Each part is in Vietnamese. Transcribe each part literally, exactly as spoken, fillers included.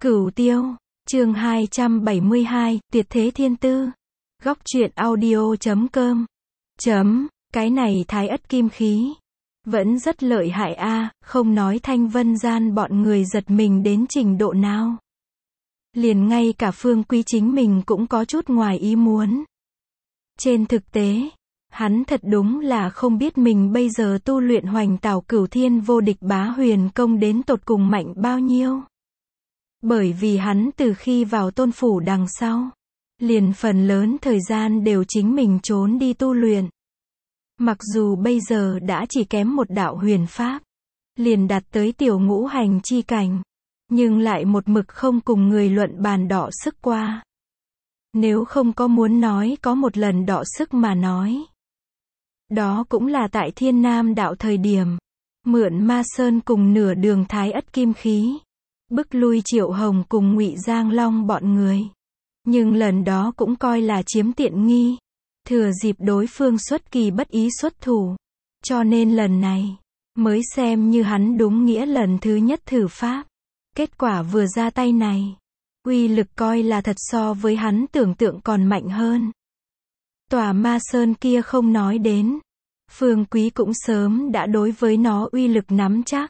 Cửu Tiêu, chương hai trăm bảy mươi hai, Tuyệt thế thiên tư. Góc truyện audio chấm com. Chấm, cái này Thái Ất kim khí. Vẫn rất lợi hại a, không nói Thanh Vân Gian bọn người giật mình đến trình độ nào. Liền ngay cả Phương Quý chính mình cũng có chút ngoài ý muốn. Trên thực tế, hắn thật đúng là không biết mình bây giờ tu luyện Hoành Tảo Cửu Thiên Vô Địch Bá Huyền Công đến tột cùng mạnh bao nhiêu. Bởi vì hắn từ khi vào tôn phủ đằng sau, liền phần lớn thời gian đều chính mình trốn đi tu luyện. Mặc dù bây giờ đã chỉ kém một đạo huyền pháp, liền đạt tới tiểu ngũ hành chi cảnh, nhưng lại một mực không cùng người luận bàn đọ sức qua. Nếu không có muốn nói có một lần đọ sức mà nói, đó cũng là tại Thiên Nam đạo thời điểm, mượn Ma Sơn cùng nửa đường Thái Ất kim khí, bức lui Triệu Hồng cùng Ngụy Giang Long bọn người. Nhưng lần đó cũng coi là chiếm tiện nghi, thừa dịp đối phương xuất kỳ bất ý xuất thủ, cho nên lần này mới xem như hắn đúng nghĩa lần thứ nhất thử pháp. Kết quả vừa ra tay này, uy lực coi là thật so với hắn tưởng tượng còn mạnh hơn. Tòa Ma Sơn kia không nói đến, Phương Quý cũng sớm đã đối với nó uy lực nắm chắc.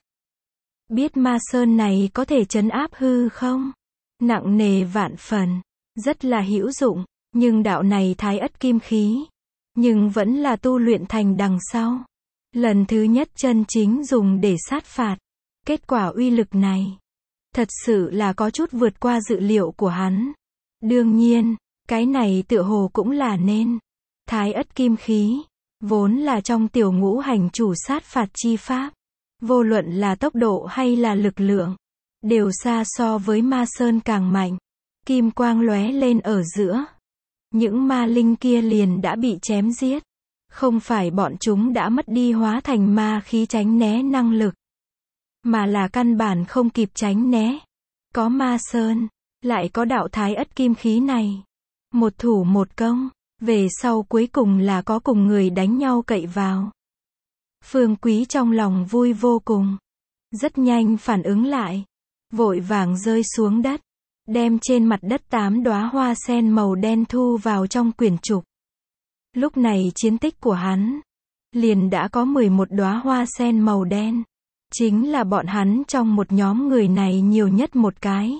Biết Ma Sơn này có thể trấn áp hư không? Nặng nề vạn phần, rất là hữu dụng, nhưng đạo này Thái Ất kim khí, nhưng vẫn là tu luyện thành đằng sau. Lần thứ nhất chân chính dùng để sát phạt. Kết quả uy lực này, thật sự là có chút vượt qua dự liệu của hắn. Đương nhiên, cái này tựa hồ cũng là nên. Thái Ất kim khí, vốn là trong tiểu ngũ hành chủ sát phạt chi pháp. Vô luận là tốc độ hay là lực lượng, đều xa so với Ma Sơn càng mạnh. Kim quang lóe lên ở giữa. Những ma linh kia liền đã bị chém giết. Không phải bọn chúng đã mất đi hóa thành ma khí tránh né năng lực, mà là căn bản không kịp tránh né. Có Ma Sơn, lại có đạo Thái Ất kim khí này. Một thủ một công, về sau cuối cùng là có cùng người đánh nhau cậy vào. Phương Quý trong lòng vui vô cùng. Rất nhanh phản ứng lại. Vội vàng rơi xuống đất. Đem trên mặt đất tám đóa hoa sen màu đen thu vào trong quyển trục. Lúc này chiến tích của hắn, liền đã có mười một đóa hoa sen màu đen. Chính là bọn hắn trong một nhóm người này nhiều nhất một cái.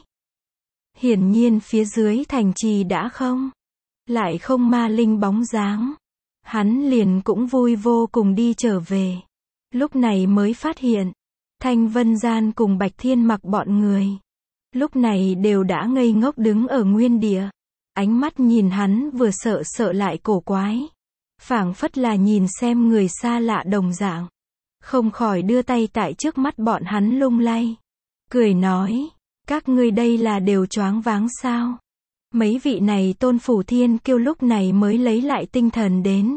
Hiển nhiên phía dưới thành trì đã không. Lại không ma linh bóng dáng. Hắn liền cũng vui vô cùng đi trở về. Lúc này mới phát hiện, Thanh Vân Gian cùng Bạch Thiên Mặc bọn người, lúc này đều đã ngây ngốc đứng ở nguyên địa. Ánh mắt nhìn hắn vừa sợ sợ lại cổ quái. Phảng phất là nhìn xem người xa lạ đồng dạng. Không khỏi đưa tay tại trước mắt bọn hắn lung lay. Cười nói, các ngươi đây là đều choáng váng sao? Mấy vị này tôn phủ thiên kiêu lúc này mới lấy lại tinh thần đến.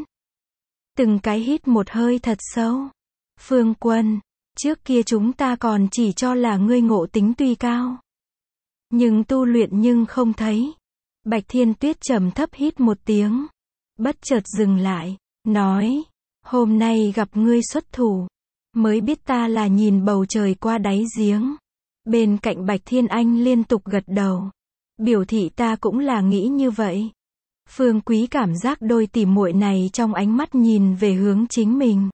Từng cái hít một hơi thật sâu. Phương Quân, trước kia chúng ta còn chỉ cho là ngươi ngộ tính tuy cao, nhưng tu luyện nhưng không thấy. Bạch Thiên Tuyết trầm thấp hít một tiếng, bất chợt dừng lại, nói, hôm nay gặp ngươi xuất thủ, mới biết ta là nhìn bầu trời qua đáy giếng. Bên cạnh Bạch Thiên Anh liên tục gật đầu, biểu thị ta cũng là nghĩ như vậy. Phương Quý cảm giác đôi tỉ muội này trong ánh mắt nhìn về hướng chính mình.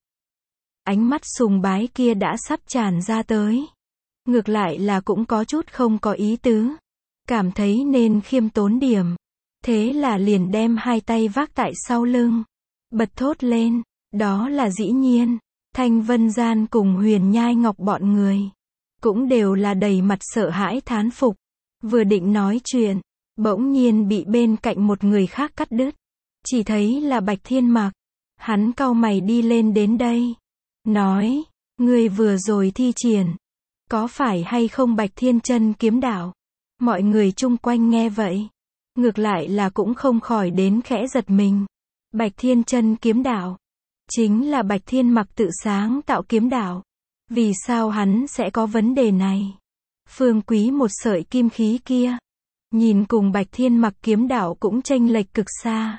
Ánh mắt sùng bái kia đã sắp tràn ra tới. Ngược lại là cũng có chút không có ý tứ. Cảm thấy nên khiêm tốn điểm. Thế là liền đem hai tay vác tại sau lưng. Bật thốt lên, đó là dĩ nhiên. Thanh Vân Gian cùng Huyền Nhai Ngọc bọn người, cũng đều là đầy mặt sợ hãi thán phục. Vừa định nói chuyện, bỗng nhiên bị bên cạnh một người khác cắt đứt. Chỉ thấy là Bạch Thiên Mặc. Hắn cau mày đi lên đến đây. Nói, ngươi vừa rồi thi triển, có phải hay không Bạch Thiên Chân kiếm đạo? Mọi người chung quanh nghe vậy, ngược lại là cũng không khỏi đến khẽ giật mình. Bạch Thiên Chân kiếm đạo, chính là Bạch Thiên Mặc tự sáng tạo kiếm đạo. Vì sao hắn sẽ có vấn đề này? Phương Quý một sợi kim khí kia, nhìn cùng Bạch Thiên Mặc kiếm đạo cũng chênh lệch cực xa.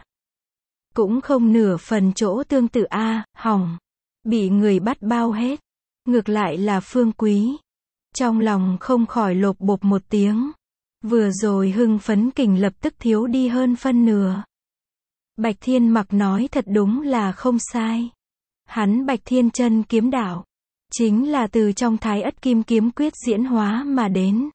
Cũng không nửa phần chỗ tương tự a, à, hỏng. Bị người bắt bao hết. Ngược lại là Phương Quý, trong lòng không khỏi lộp bộp một tiếng. Vừa rồi hưng phấn kình lập tức thiếu đi hơn phân nửa. Bạch Thiên Mặc nói thật đúng là không sai. Hắn Bạch Thiên Chân kiếm đạo, chính là từ trong Thái Ất Kim Kiếm Quyết diễn hóa mà đến.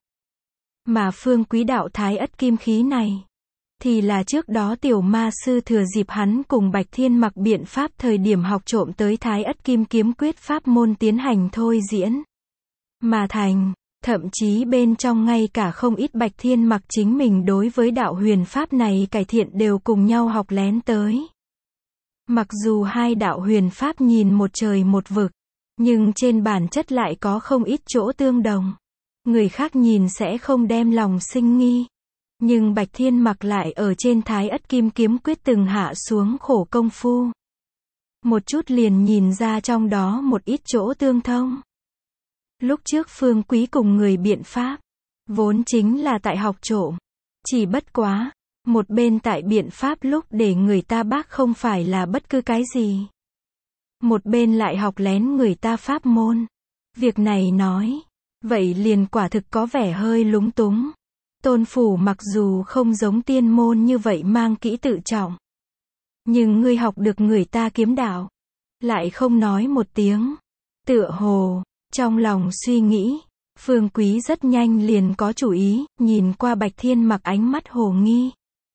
Mà phương quý đạo Thái Ất Kim Khí này, thì là trước đó tiểu ma sư thừa dịp hắn cùng Bạch Thiên Mặc biện pháp thời điểm học trộm tới Thái Ất Kim Kiếm Quyết pháp môn tiến hành thôi diễn. Mà thành, thậm chí bên trong ngay cả không ít Bạch Thiên Mặc chính mình đối với đạo huyền pháp này cải thiện đều cùng nhau học lén tới. Mặc dù hai đạo huyền pháp nhìn một trời một vực, nhưng trên bản chất lại có không ít chỗ tương đồng. Người khác nhìn sẽ không đem lòng sinh nghi. Nhưng Bạch Thiên Mặc lại ở trên Thái Ất Kim Kiếm Quyết từng hạ xuống khổ công phu. Một chút liền nhìn ra trong đó một ít chỗ tương thông. Lúc trước Phương Quý cùng người biện pháp, vốn chính là tại học trộm. Chỉ bất quá, một bên tại biện pháp lúc để người ta bác không phải là bất cứ cái gì. Một bên lại học lén người ta pháp môn. Việc này nói, vậy liền quả thực có vẻ hơi lúng túng. Tôn Phủ mặc dù không giống tiên môn như vậy mang kỹ tự trọng. Nhưng ngươi học được người ta kiếm đạo, lại không nói một tiếng. Tựa hồ, trong lòng suy nghĩ, Phương Quý rất nhanh liền có chủ ý, nhìn qua Bạch Thiên Mặc ánh mắt hồ nghi.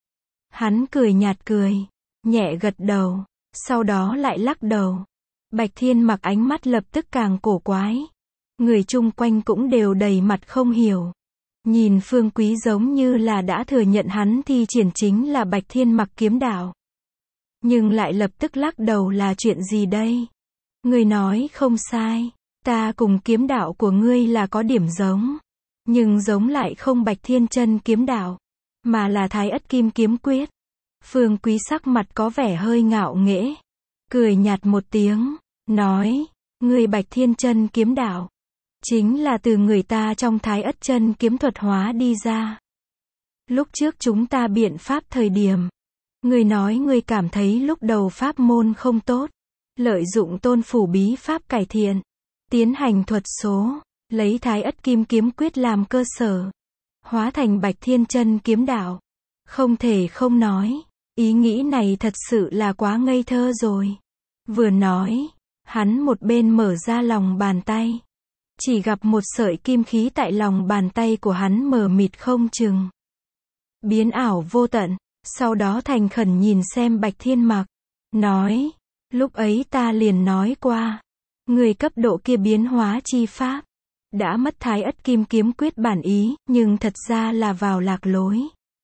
Hắn cười nhạt cười, nhẹ gật đầu, sau đó lại lắc đầu. Bạch Thiên Mặc ánh mắt lập tức càng cổ quái. Người chung quanh cũng đều đầy mặt không hiểu. Nhìn Phương Quý giống như là đã thừa nhận hắn thi triển chính là Bạch Thiên Mặc kiếm đạo. Nhưng lại lập tức lắc đầu là chuyện gì đây? Người nói không sai, ta cùng kiếm đạo của ngươi là có điểm giống. Nhưng giống lại không Bạch Thiên Chân kiếm đạo, mà là Thái Ất Kim Kiếm Quyết. Phương Quý sắc mặt có vẻ hơi ngạo nghễ. Cười nhạt một tiếng, nói, ngươi Bạch Thiên Chân kiếm đạo, chính là từ người ta trong Thái Ất Chân kiếm thuật hóa đi ra. Lúc trước chúng ta biện pháp thời điểm, ngươi nói ngươi cảm thấy lúc đầu pháp môn không tốt, lợi dụng Tôn Phủ bí pháp cải thiện, tiến hành thuật số, lấy Thái Ất Kim Kiếm Quyết làm cơ sở, hóa thành Bạch Thiên Chân kiếm đạo. Không thể không nói, ý nghĩ này thật sự là quá ngây thơ rồi. Vừa nói, hắn một bên mở ra lòng bàn tay. Chỉ gặp một sợi kim khí tại lòng bàn tay của hắn mờ mịt không chừng. Biến ảo vô tận, sau đó thành khẩn nhìn xem Bạch Thiên Mặc. Nói, lúc ấy ta liền nói qua, người cấp độ kia biến hóa chi pháp, đã mất Thái Ất Kim Kiếm Quyết bản ý, nhưng thật ra là vào lạc lối.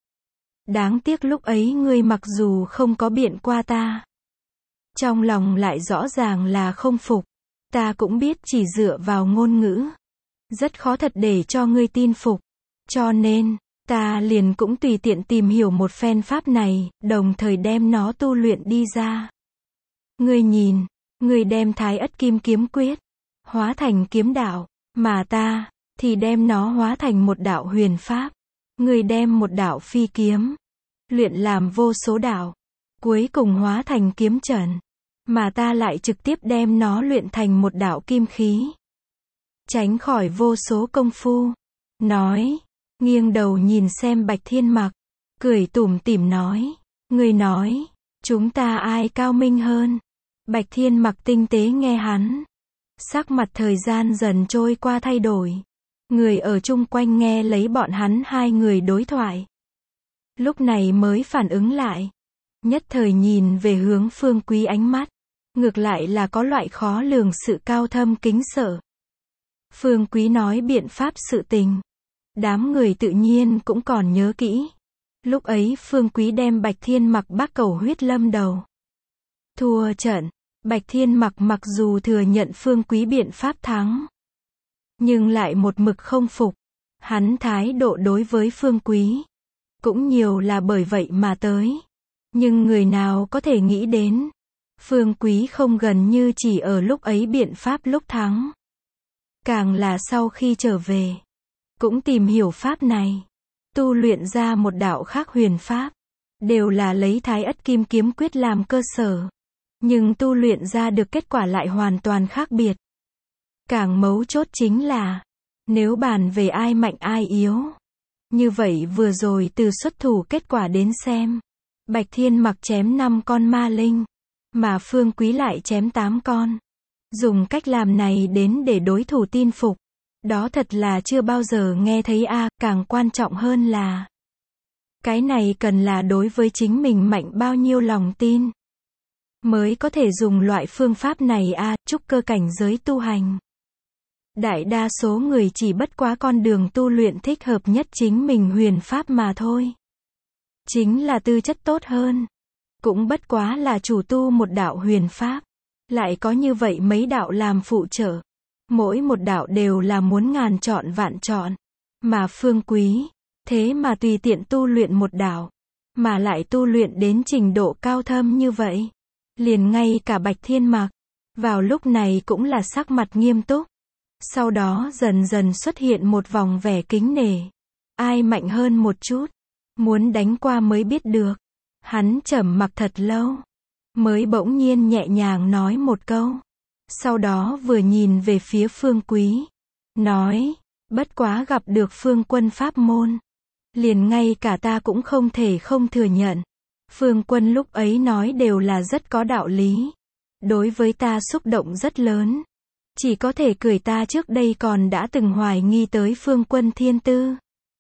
Đáng tiếc lúc ấy ngươi mặc dù không có biện qua ta, trong lòng lại rõ ràng là không phục. Ta cũng biết chỉ dựa vào ngôn ngữ, rất khó thật để cho ngươi tin phục. Cho nên, ta liền cũng tùy tiện tìm hiểu một phen pháp này, đồng thời đem nó tu luyện đi ra. Ngươi nhìn, ngươi đem Thái Ất Kim Kiếm Quyết hóa thành kiếm đạo, mà ta thì đem nó hóa thành một đạo huyền pháp. Ngươi đem một đạo phi kiếm luyện làm vô số đạo, cuối cùng hóa thành kiếm trận, mà ta lại trực tiếp đem nó luyện thành một đạo kim khí. Tránh khỏi vô số công phu. Nói, nghiêng đầu nhìn xem Bạch Thiên Mặc, cười tủm tỉm nói, người nói, chúng ta ai cao minh hơn? Bạch Thiên Mặc tinh tế nghe hắn, sắc mặt thời gian dần trôi qua thay đổi. Người ở chung quanh nghe lấy bọn hắn hai người đối thoại, lúc này mới phản ứng lại, nhất thời nhìn về hướng Phương Quý ánh mắt, ngược lại là có loại khó lường sự cao thâm kính sợ. Phương Quý nói biện pháp sự tình, đám người tự nhiên cũng còn nhớ kỹ. Lúc ấy Phương Quý đem Bạch Thiên Mặc bác cầu huyết lâm đầu. Thua trận, Bạch Thiên Mặc mặc dù thừa nhận Phương Quý biện pháp thắng, nhưng lại một mực không phục. Hắn thái độ đối với Phương Quý cũng nhiều là bởi vậy mà tới. Nhưng người nào có thể nghĩ đến, Phương Quý không gần như chỉ ở lúc ấy biện pháp lúc thắng. Càng là sau khi trở về, cũng tìm hiểu pháp này, tu luyện ra một đạo khác huyền pháp, đều là lấy Thái Ất Kim Kiếm Quyết làm cơ sở, nhưng tu luyện ra được kết quả lại hoàn toàn khác biệt. Càng mấu chốt chính là, nếu bàn về ai mạnh ai yếu, Như vậy vừa rồi từ xuất thủ kết quả đến xem. Bạch Thiên Mặc chém năm con ma linh, mà Phương Quý lại chém tám con. Dùng cách làm này đến để đối thủ tin phục. Đó thật là chưa bao giờ nghe thấy a, à, càng quan trọng hơn là cái này cần là đối với chính mình mạnh bao nhiêu lòng tin mới có thể dùng loại phương pháp này a, à, trúc cơ cảnh giới tu hành. Đại đa số người chỉ bất quá con đường tu luyện thích hợp nhất chính mình huyền pháp mà thôi. Chính là tư chất tốt hơn. Cũng bất quá là chủ tu một đạo huyền pháp. Lại có như vậy mấy đạo làm phụ trợ. Mỗi một đạo đều là muốn ngàn chọn vạn chọn. Mà Phương Quý, thế mà tùy tiện tu luyện một đạo. Mà lại tu luyện đến trình độ cao thâm như vậy. Liền ngay cả Bạch Thiên Mặc, vào lúc này cũng là sắc mặt nghiêm túc. Sau đó dần dần xuất hiện một vòng vẻ kính nể. Ai mạnh hơn một chút, muốn đánh qua mới biết được. Hắn trầm mặc thật lâu, mới bỗng nhiên nhẹ nhàng nói một câu. Sau đó vừa nhìn về phía Phương Quý, nói, bất quá gặp được Phương Quân pháp môn. Liền ngay cả ta cũng không thể không thừa nhận. Phương Quân lúc ấy nói đều là rất có đạo lý. Đối với ta xúc động rất lớn. Chỉ có thể cười ta trước đây còn đã từng hoài nghi tới Phương Quân thiên tư.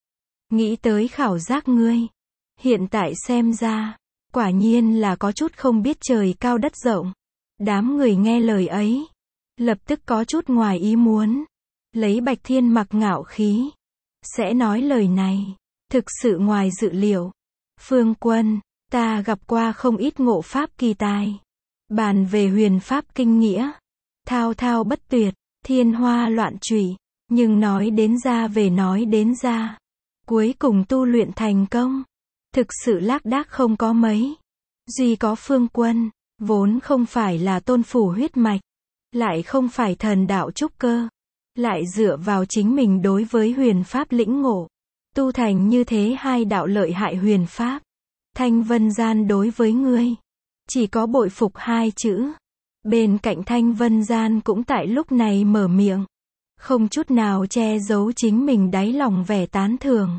Nghĩ tới khảo giác ngươi. Hiện tại xem ra, quả nhiên là có chút không biết trời cao đất rộng. Đám người nghe lời ấy, lập tức có chút ngoài ý muốn. Lấy Bạch Thiên Mặc ngạo khí, sẽ nói lời này, thực sự ngoài dự liệu. Phương Quân, ta gặp qua không ít ngộ pháp kỳ tài. Bàn về huyền pháp kinh nghĩa, thao thao bất tuyệt, thiên hoa loạn trụy, nhưng nói đến ra về nói đến ra, cuối cùng tu luyện thành công, thực sự lác đác không có mấy. Duy có Phương Quân, vốn không phải là tôn phủ huyết mạch, lại không phải thần đạo trúc cơ, lại dựa vào chính mình đối với huyền pháp lĩnh ngộ, tu thành như thế hai đạo lợi hại huyền pháp. Thanh Vân Gian đối với ngươi, chỉ có bội phục hai chữ. Bên cạnh Thanh Vân Gian cũng tại lúc này mở miệng, không chút nào che giấu chính mình đáy lòng vẻ tán thưởng.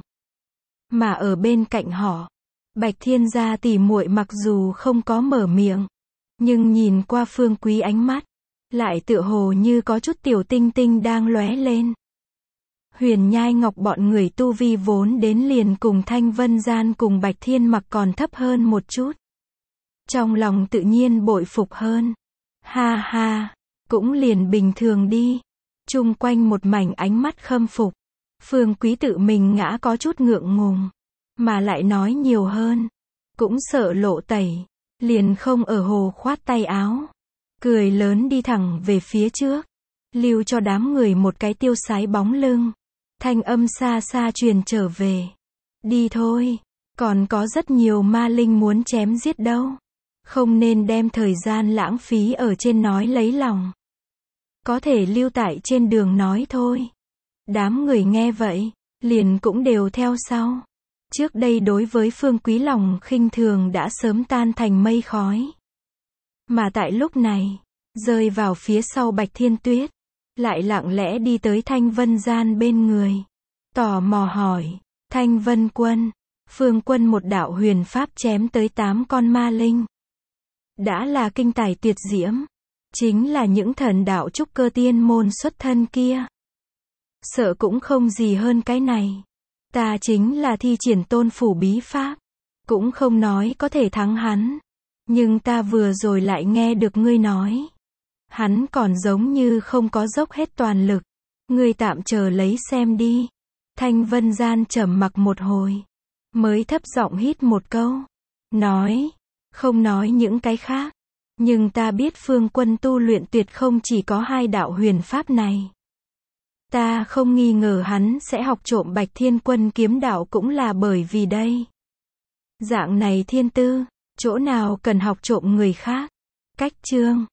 Mà ở bên cạnh họ, Bạch Thiên gia tỷ muội mặc dù không có mở miệng, nhưng nhìn qua Phương Quý ánh mắt, lại tựa hồ như có chút tiểu tinh tinh đang lóe lên. Huyền Nhai Ngọc bọn người tu vi vốn đến liền cùng Thanh Vân Gian cùng Bạch Thiên Mặc còn thấp hơn một chút. Trong lòng tự nhiên bội phục hơn. Ha ha, cũng liền bình thường đi. Chung quanh một mảnh ánh mắt khâm phục. Phương Quý tự mình ngã có chút ngượng ngùng, mà lại nói nhiều hơn, cũng sợ lộ tẩy, liền không ở hồ khoát tay áo, cười lớn đi thẳng về phía trước, lưu cho đám người một cái tiêu sái bóng lưng. Thanh âm xa xa truyền trở về. Đi thôi, còn có rất nhiều ma linh muốn chém giết đâu. Không nên đem thời gian lãng phí ở trên nói lấy lòng. Có thể lưu tại trên đường nói thôi. Đám người nghe vậy, liền cũng đều theo sau. Trước đây đối với Phương Quý lòng khinh thường đã sớm tan thành mây khói. Mà tại lúc này, rơi vào phía sau Bạch Thiên Tuyết, lại lặng lẽ đi tới Thanh Vân Gian bên người. Tò mò hỏi, Thanh Vân Quân, Phương Quân một đạo huyền pháp chém tới tám con ma linh. Đã là kinh tài tuyệt diễm. Chính là những thần đạo trúc cơ tiên môn xuất thân kia. Sợ cũng không gì hơn cái này. Ta chính là thi triển tôn phủ bí pháp. Cũng không nói có thể thắng hắn. Nhưng ta vừa rồi lại nghe được ngươi nói. Hắn còn giống như không có dốc hết toàn lực. Ngươi tạm chờ lấy xem đi. Thanh Vân Gian trầm mặc một hồi. Mới thấp giọng hít một câu. Nói. Không nói những cái khác. Nhưng ta biết Phương Quân tu luyện tuyệt không chỉ có hai đạo huyền pháp này. Ta không nghi ngờ hắn sẽ học trộm Bạch Thiên Quân kiếm đạo cũng là bởi vì đây. Dạng này thiên tư, chỗ nào cần học trộm người khác. Cách chương